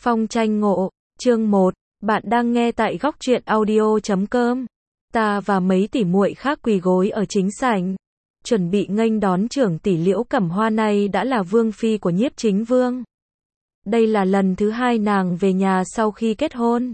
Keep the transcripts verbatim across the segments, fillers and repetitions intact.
Phong tranh ngộ, chương một, bạn đang nghe tại góc truyện audio chấm com. Ta và mấy tỷ muội khác quỳ gối ở chính sảnh, chuẩn bị nghênh đón trưởng tỷ Liễu Cẩm Hoa này đã là vương phi của Nhiếp Chính Vương. Đây là lần thứ hai nàng về nhà sau khi kết hôn.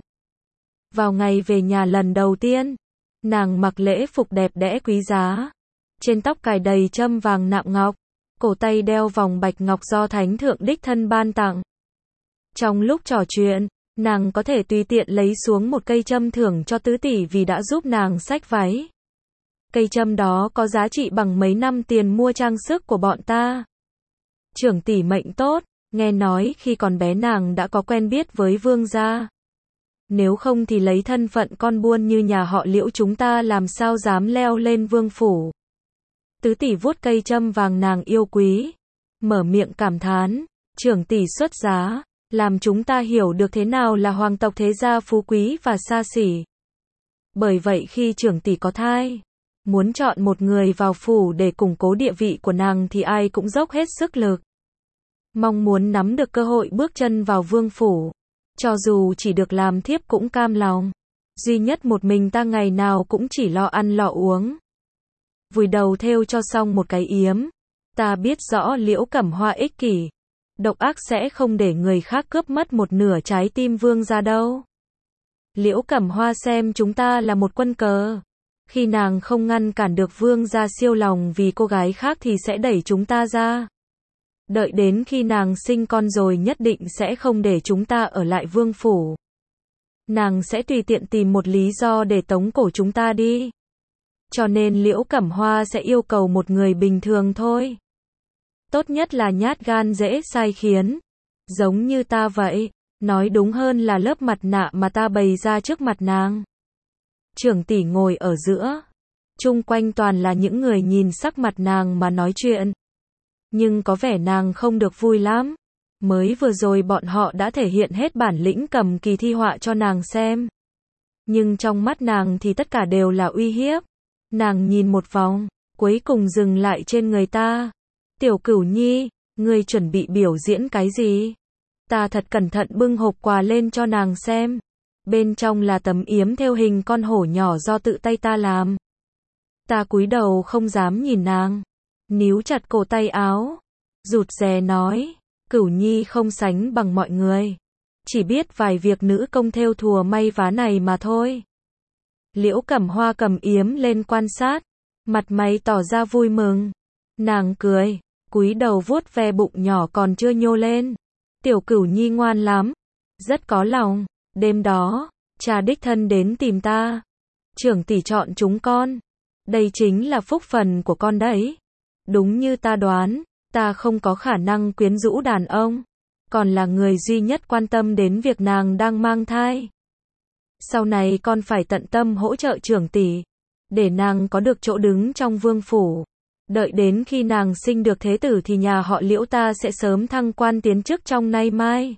Vào ngày về nhà lần đầu tiên, nàng mặc lễ phục đẹp đẽ quý giá, trên tóc cài đầy châm vàng nạm ngọc, cổ tay đeo vòng bạch ngọc do Thánh Thượng đích thân ban tặng. Trong lúc trò chuyện, nàng có thể tùy tiện lấy xuống một cây châm thưởng cho tứ tỷ vì đã giúp nàng xách váy. Cây châm đó có giá trị bằng mấy năm tiền mua trang sức của bọn ta. Trưởng tỷ mệnh tốt, nghe nói khi còn bé nàng đã có quen biết với vương gia. Nếu không thì lấy thân phận con buôn như nhà họ Liễu chúng ta làm sao dám leo lên vương phủ. Tứ tỷ vuốt cây châm vàng nàng yêu quý, mở miệng cảm thán, trưởng tỷ xuất giá, làm chúng ta hiểu được thế nào là hoàng tộc thế gia phú quý và xa xỉ. Bởi vậy khi trưởng tỷ có thai, muốn chọn một người vào phủ để củng cố địa vị của nàng thì ai cũng dốc hết sức lực. Mong muốn nắm được cơ hội bước chân vào vương phủ, cho dù chỉ được làm thiếp cũng cam lòng. Duy nhất một mình ta ngày nào cũng chỉ lo ăn lo uống. Vùi đầu thêu cho xong một cái yếm. Ta biết rõ Liễu Cẩm Hoa ích kỷ, độc ác sẽ không để người khác cướp mất một nửa trái tim vương gia đâu. Liễu Cẩm Hoa xem chúng ta là một quân cờ. Khi nàng không ngăn cản được vương gia siêu lòng vì cô gái khác thì sẽ đẩy chúng ta ra. Đợi đến khi nàng sinh con rồi nhất định sẽ không để chúng ta ở lại vương phủ. Nàng sẽ tùy tiện tìm một lý do để tống cổ chúng ta đi. Cho nên Liễu Cẩm Hoa sẽ yêu cầu một người bình thường thôi. Tốt nhất là nhát gan dễ sai khiến. Giống như ta vậy. Nói đúng hơn là lớp mặt nạ mà ta bày ra trước mặt nàng. Trưởng tỷ ngồi ở giữa. Chung quanh toàn là những người nhìn sắc mặt nàng mà nói chuyện. Nhưng có vẻ nàng không được vui lắm. Mới vừa rồi bọn họ đã thể hiện hết bản lĩnh cầm kỳ thi họa cho nàng xem. Nhưng trong mắt nàng thì tất cả đều là uy hiếp. Nàng nhìn một vòng, cuối cùng dừng lại trên người ta. Tiểu Cửu Nhi, ngươi chuẩn bị biểu diễn cái gì? Ta thật cẩn thận bưng hộp quà lên cho nàng xem. Bên trong là tấm yếm thêu hình con hổ nhỏ do tự tay ta làm. Ta cúi đầu không dám nhìn nàng, níu chặt cổ tay áo, rụt rè nói, Cửu Nhi không sánh bằng mọi người, chỉ biết vài việc nữ công thêu thùa may vá này mà thôi. Liễu Cẩm Hoa cầm yếm lên quan sát, mặt mày tỏ ra vui mừng. Nàng cười, cúi đầu vuốt ve bụng nhỏ còn chưa nhô lên. Tiểu Cửu Nhi ngoan lắm, rất có lòng. Đêm đó, cha đích thân đến tìm ta. Trưởng tỷ chọn chúng con. Đây chính là phúc phần của con đấy. Đúng như ta đoán, ta không có khả năng quyến rũ đàn ông, còn là người duy nhất quan tâm đến việc nàng đang mang thai. Sau này con phải tận tâm hỗ trợ trưởng tỷ, để nàng có được chỗ đứng trong vương phủ. Đợi đến khi nàng sinh được thế tử thì nhà họ Liễu ta sẽ sớm thăng quan tiến chức trong nay mai.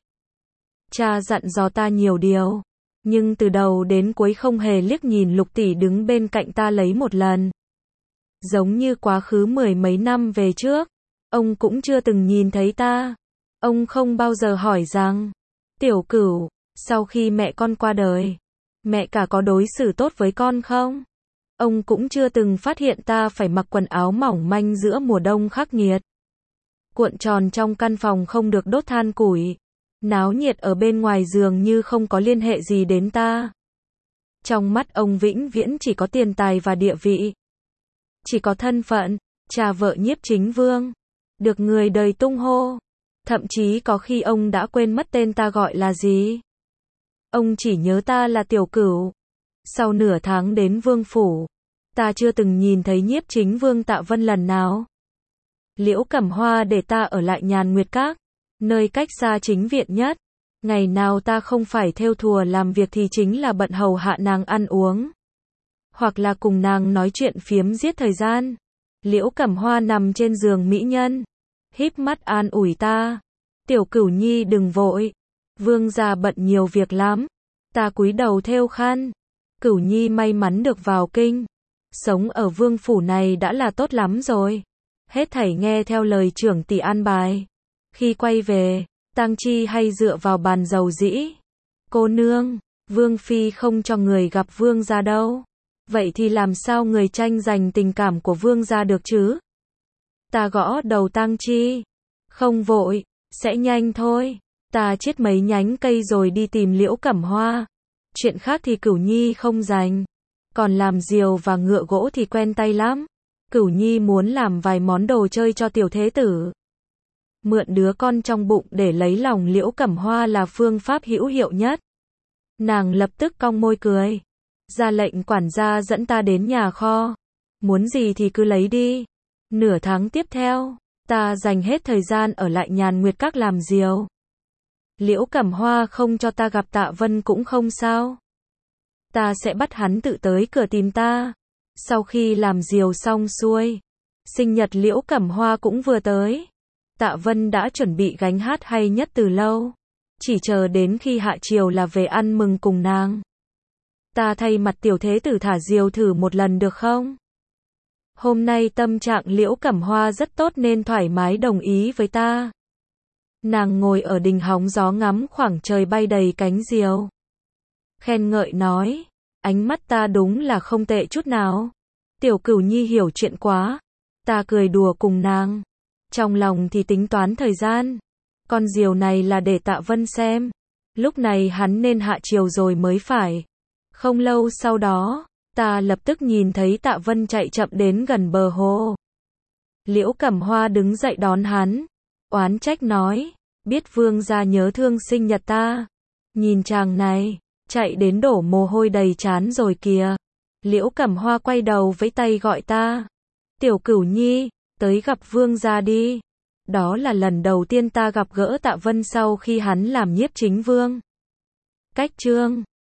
Cha dặn dò ta nhiều điều, nhưng từ đầu đến cuối không hề liếc nhìn Lục tỷ đứng bên cạnh ta lấy một lần. Giống như quá khứ mười mấy năm về trước, ông cũng chưa từng nhìn thấy ta. Ông không bao giờ hỏi rằng, Tiểu Cửu, sau khi mẹ con qua đời, mẹ cả có đối xử tốt với con không? Ông cũng chưa từng phát hiện ta phải mặc quần áo mỏng manh giữa mùa đông khắc nghiệt. Cuộn tròn trong căn phòng không được đốt than củi. Náo nhiệt ở bên ngoài giường như không có liên hệ gì đến ta. Trong mắt ông vĩnh viễn chỉ có tiền tài và địa vị. Chỉ có thân phận, cha vợ Nhiếp Chính Vương. Được người đời tung hô. Thậm chí có khi ông đã quên mất tên ta gọi là gì. Ông chỉ nhớ ta là Tiểu Cửu. Sau nửa tháng đến vương phủ, ta chưa từng nhìn thấy Nhiếp Chính Vương Tạ Vân lần nào. Liễu Cẩm Hoa để ta ở lại Nhàn Nguyệt Các, nơi cách xa chính viện nhất. Ngày nào ta không phải thêu thùa làm việc thì chính là bận hầu hạ nàng ăn uống, hoặc là cùng nàng nói chuyện phiếm giết thời gian. Liễu Cẩm Hoa nằm trên giường mỹ nhân, híp mắt an ủi ta. Tiểu Cửu Nhi đừng vội, vương gia bận nhiều việc lắm. Ta cúi đầu thêu khăn. Cửu Nhi may mắn được vào kinh, sống ở vương phủ này đã là tốt lắm rồi. Hết thảy nghe theo lời trưởng tỷ an bài. Khi quay về, tang chi hay dựa vào bàn dầu dĩ. Cô nương, Vương Phi không cho người gặp Vương gia đâu. Vậy thì làm sao người tranh giành tình cảm của Vương gia được chứ? Ta gõ đầu tang chi. Không vội, sẽ nhanh thôi. Ta chiết mấy nhánh cây rồi đi tìm Liễu Cẩm Hoa. Chuyện khác thì Cửu Nhi không rành. Còn làm diều và ngựa gỗ thì quen tay lắm. Cửu Nhi muốn làm vài món đồ chơi cho tiểu thế tử. Mượn đứa con trong bụng để lấy lòng Liễu Cẩm Hoa là phương pháp hữu hiệu nhất. Nàng lập tức cong môi cười. Ra lệnh quản gia dẫn ta đến nhà kho. Muốn gì thì cứ lấy đi. Nửa tháng tiếp theo, ta dành hết thời gian ở lại Nhàn Nguyệt Các làm diều. Liễu Cẩm Hoa không cho ta gặp Tạ Vân cũng không sao. Ta sẽ bắt hắn tự tới cửa tìm ta. Sau khi làm diều xong xuôi, sinh nhật Liễu Cẩm Hoa cũng vừa tới. Tạ Vân đã chuẩn bị gánh hát hay nhất từ lâu. Chỉ chờ đến khi hạ chiều là về ăn mừng cùng nàng. Ta thay mặt tiểu thế tử thả diều thử một lần được không? Hôm nay tâm trạng Liễu Cẩm Hoa rất tốt nên thoải mái đồng ý với ta. Nàng ngồi ở đình hóng gió ngắm khoảng trời bay đầy cánh diều. Khen ngợi nói, ánh mắt ta đúng là không tệ chút nào. Tiểu Cửu Nhi hiểu chuyện quá. Ta cười đùa cùng nàng. Trong lòng thì tính toán thời gian. Con diều này là để Tạ Vân xem. Lúc này hắn nên hạ chiều rồi mới phải. Không lâu sau đó, ta lập tức nhìn thấy Tạ Vân chạy chậm đến gần bờ hồ. Liễu Cẩm Hoa đứng dậy đón hắn. Oán trách nói, biết Vương gia nhớ thương sinh nhật ta. Nhìn chàng này, chạy đến đổ mồ hôi đầy trán rồi kìa. Liễu Cẩm Hoa quay đầu với tay gọi ta. Tiểu Cửu Nhi, tới gặp Vương gia đi. Đó là lần đầu tiên ta gặp gỡ Tạ Vân sau khi hắn làm nhiếp chính vương. Cách chương